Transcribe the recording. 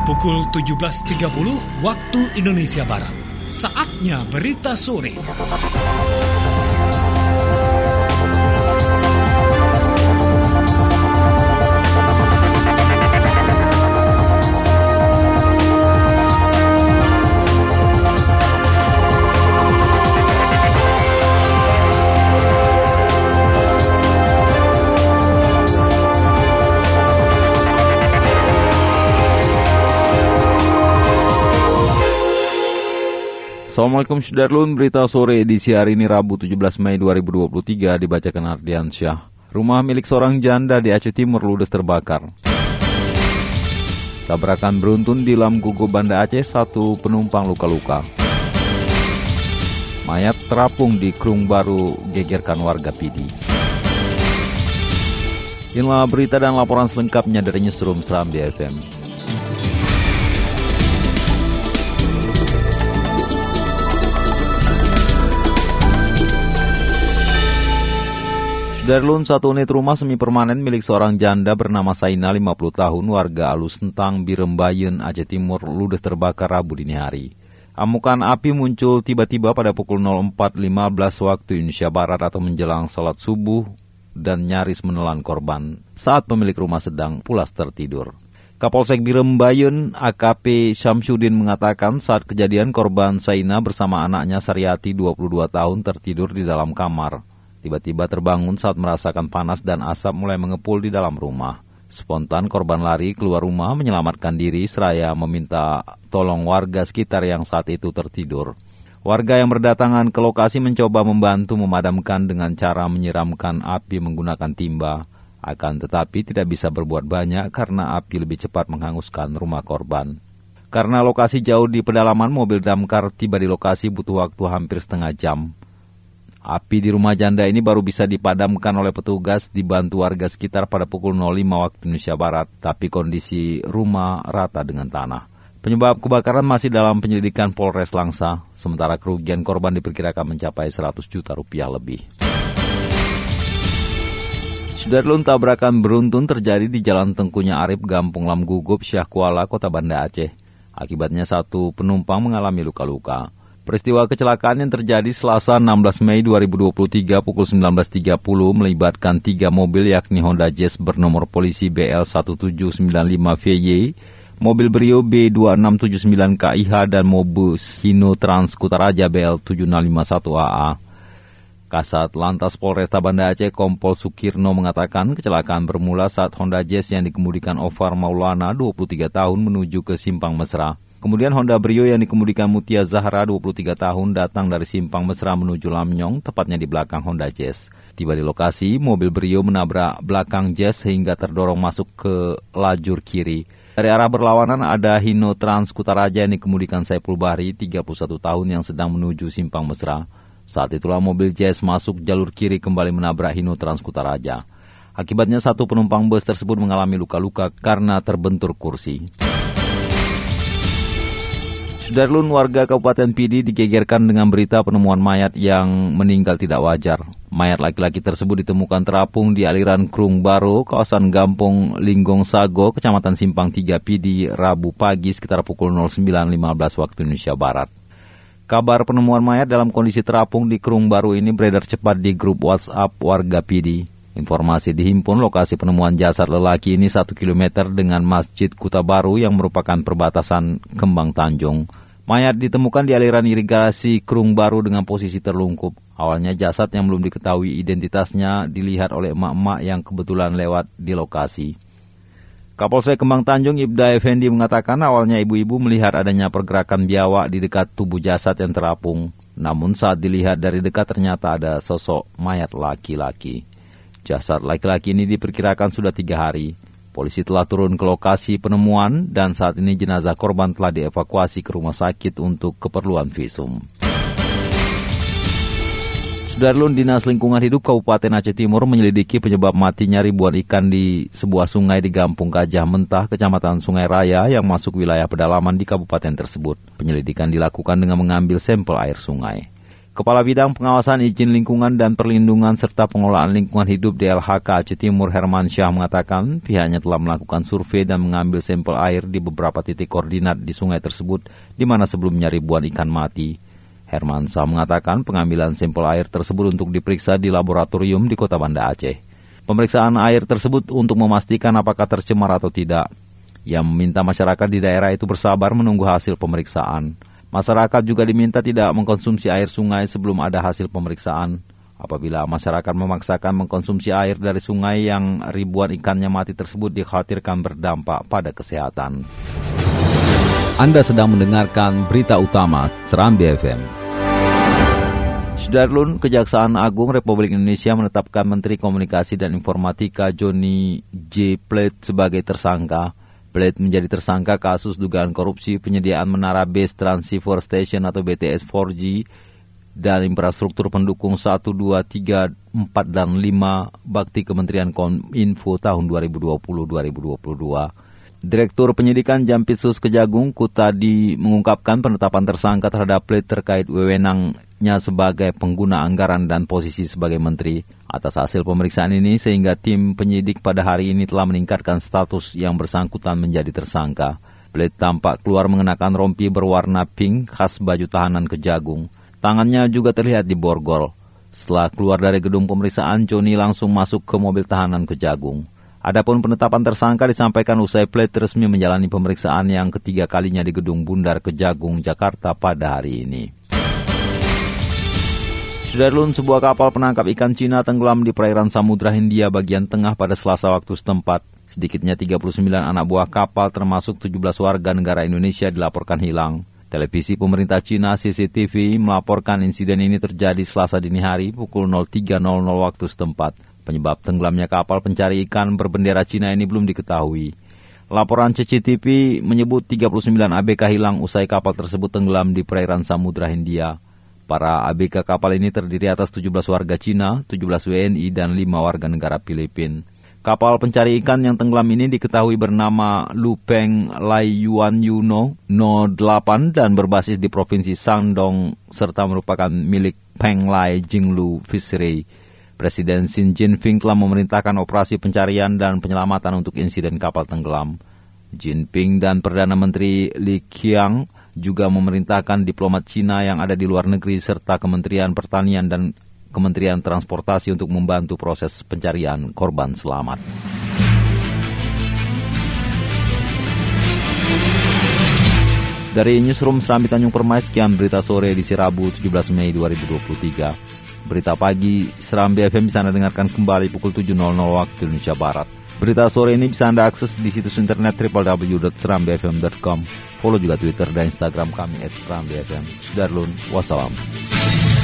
Pukul 17.30 waktu Indonesia Barat. Saatnya berita sore. Assalamualaikum Sudarlun, berita sore edisi hari ini Rabu 17 Mei 2023 dibacakan Ardiansyah. Rumah milik seorang janda di Aceh Timur ludes terbakar. Tabrakan beruntun di Lamgugo, Banda Aceh, 1 penumpang luka-luka. Mayat terapung di Krung Baru gegerkan warga Pidi. Inilah berita dan laporan selengkapnya dari Newsroom Serambi FM. Darlun, 1 unit rumah semi permanen milik seorang janda bernama Saina 50 tahun warga Alus Sentang, Birembayen, Aceh Timur ludes terbakar Rabu dini hari. Amukan api muncul tiba-tiba pada pukul 04.15 waktu Indonesia Barat atau menjelang salat subuh dan nyaris menelan korban saat pemilik rumah sedang pulas tertidur. Kapolsek Birembayen AKP Syamsuddin mengatakan saat kejadian korban Saina bersama anaknya Sariati 22 tahun tertidur di dalam kamar. Tiba-tiba terbangun saat merasakan panas dan asap mulai mengepul di dalam rumah. Spontan korban lari keluar rumah menyelamatkan diri seraya meminta tolong warga sekitar yang saat itu tertidur. Warga yang berdatangan ke lokasi mencoba membantu memadamkan dengan cara menyiramkan api menggunakan timba. Akan tetapi tidak bisa berbuat banyak karena api lebih cepat menghanguskan rumah korban. Karena lokasi jauh di pedalaman, mobil damkar tiba di lokasi butuh waktu hampir setengah jam. Api di rumah janda ini baru bisa dipadamkan oleh petugas dibantu warga sekitar pada pukul 05 waktu Indonesia Barat, tapi kondisi rumah rata dengan tanah. Penyebab kebakaran masih dalam penyelidikan Polres Langsa, sementara kerugian korban diperkirakan mencapai 100 juta rupiah lebih. Sudarlun, tabrakan beruntun terjadi di Jalan Tengkunya Arif, Gampung Lamgugo, Syah Kuala, Kota Banda Aceh. Akibatnya 1 penumpang mengalami luka-luka. Peristiwa kecelakaan yang terjadi Selasa 16 Mei 2023 pukul 19.30 melibatkan 3 mobil yakni Honda Jazz bernomor polisi BL1795VY, mobil Brio B2679KIH dan Mobus Hino Trans Kutaraja BL7651AA. Kasat Lantas Polresta Banda Aceh Kompol Sukirno mengatakan kecelakaan bermula saat Honda Jazz yang dikemudikan Ofar Maulana 23 tahun menuju ke Simpang Mesra. Kemudian Honda Brio yang dikemudikan Mutia Zahra 23 tahun datang dari Simpang Mesra menuju Lamnyong, tepatnya di belakang Honda Jazz. Tiba di lokasi, mobil Brio menabrak belakang Jazz sehingga terdorong masuk ke lajur kiri. Dari arah berlawanan ada Hino Trans Kutaraja yang dikemudikan Saiful Bahri 31 tahun yang sedang menuju Simpang Mesra. Saat itulah mobil Jazz masuk jalur kiri kembali menabrak Hino Trans Kutaraja. Akibatnya 1 penumpang bus tersebut mengalami luka-luka karena terbentur kursi. Sudarlun, warga Kabupaten Pidi digegerkan dengan berita penemuan mayat yang meninggal tidak wajar. Mayat laki-laki tersebut ditemukan terapung di aliran Krung Baru, kawasan Gampung Linggong Sago, Kecamatan Simpang 3 Pidi, Rabu pagi sekitar pukul 09.15 waktu Indonesia Barat. Kabar penemuan mayat dalam kondisi terapung di Krung Baru ini beredar cepat di grup WhatsApp warga Pidi. Informasi dihimpun lokasi penemuan jasad lelaki ini 1 km dengan Masjid Kuta Baru yang merupakan perbatasan Kembang Tanjung. Mayat ditemukan di aliran irigasi Krung Baru dengan posisi terlungkup. Awalnya jasad yang belum diketahui identitasnya dilihat oleh emak-emak yang kebetulan lewat di lokasi. Kapolsek Kembang Tanjung Ibda Effendi mengatakan awalnya ibu-ibu melihat adanya pergerakan biawak di dekat tubuh jasad yang terapung. Namun saat dilihat dari dekat ternyata ada sosok mayat laki-laki. Jasad laki-laki ini diperkirakan sudah 3 hari. Polisi telah turun ke lokasi penemuan dan saat ini jenazah korban telah dievakuasi ke rumah sakit untuk keperluan visum. Sudarlun, Dinas Lingkungan Hidup Kabupaten Aceh Timur menyelidiki penyebab matinya ribuan ikan di sebuah sungai di Gampung Gajah Mentah, Kecamatan Sungai Raya yang masuk wilayah pedalaman di kabupaten tersebut. Penyelidikan dilakukan dengan mengambil sampel air sungai. Kepala Bidang Pengawasan Izin Lingkungan dan Perlindungan serta Pengelolaan Lingkungan Hidup DLHK Aceh Timur Herman Syah mengatakan pihaknya telah melakukan survei dan mengambil sampel air di beberapa titik koordinat di sungai tersebut di mana sebelumnya ribuan ikan mati. Herman Syah mengatakan pengambilan sampel air tersebut untuk diperiksa di laboratorium di Kota Banda Aceh. Pemeriksaan air tersebut untuk memastikan apakah tercemar atau tidak. Ia meminta masyarakat di daerah itu bersabar menunggu hasil pemeriksaan. Masyarakat juga diminta tidak mengkonsumsi air sungai sebelum ada hasil pemeriksaan. Apabila masyarakat memaksakan mengkonsumsi air dari sungai yang ribuan ikannya mati tersebut dikhawatirkan berdampak pada kesehatan. Anda sedang mendengarkan berita utama Serambi FM. Sudarlun, Kejaksaan Agung Republik Indonesia menetapkan Menteri Komunikasi dan Informatika Johnny J. Plate sebagai tersangka. Plate menjadi tersangka kasus dugaan korupsi penyediaan menara base transceiver station atau BTS 4G dan infrastruktur pendukung 1, 2, 3, 4, dan 5 bakti Kementerian Kominfo tahun 2020-2022. Direktur Penyidikan Jampitsus Kejagung Kutadi mengungkapkan penetapan tersangka terhadap Plate terkait wewenangnya sebagai pengguna anggaran dan posisi sebagai menteri. Atas hasil pemeriksaan ini sehingga tim penyidik pada hari ini telah meningkatkan status yang bersangkutan menjadi tersangka. Plate tampak keluar mengenakan rompi berwarna pink khas baju tahanan Kejagung. Tangannya juga terlihat di borgol. Setelah keluar dari gedung pemeriksaan, Johnny langsung masuk ke mobil tahanan Kejagung. Adapun penetapan tersangka disampaikan usai Plate resmi menjalani pemeriksaan yang ketiga kalinya di Gedung Bundar Kejagung, Jakarta pada hari ini. Sudarlun, sebuah kapal penangkap ikan Cina tenggelam di perairan Samudra Hindia bagian tengah pada Selasa waktu setempat. Sedikitnya 39 anak buah kapal termasuk 17 warga negara Indonesia dilaporkan hilang. Televisi pemerintah Cina CCTV melaporkan insiden ini terjadi Selasa dini hari pukul 03.00 waktu setempat. Penyebab tenggelamnya kapal pencari ikan berbendera Cina ini belum diketahui. Laporan CCTV menyebut 39 ABK hilang usai kapal tersebut tenggelam di perairan Samudra Hindia. Para ABK kapal ini terdiri atas 17 warga Cina, 17 WNI, dan 5 warga negara Filipina. Kapal pencari ikan yang tenggelam ini diketahui bernama Lupeng Lai Yuan Yuno No 8 dan berbasis di Provinsi Shandong serta merupakan milik Peng Lai Jinglu Fishery. Presiden Xi Jinping telah memerintahkan operasi pencarian dan penyelamatan untuk insiden kapal tenggelam. Jinping dan Perdana Menteri Li Qiang juga memerintahkan diplomat Cina yang ada di luar negeri serta Kementerian Pertanian dan Kementerian Transportasi untuk membantu proses pencarian korban selamat. Dari Newsroom Serambi Tanjung Permai, sekian berita sore di Rabu 17 Mei 2023. Berita pagi Serambi FM bisa Anda dengarkan kembali pukul 7.00 waktu Indonesia Barat. Berita sore ini bisa Anda akses di situs internet www.serambifm.com. Follow juga Twitter dan Instagram kami @serambifm. Sudarlun, wassalam.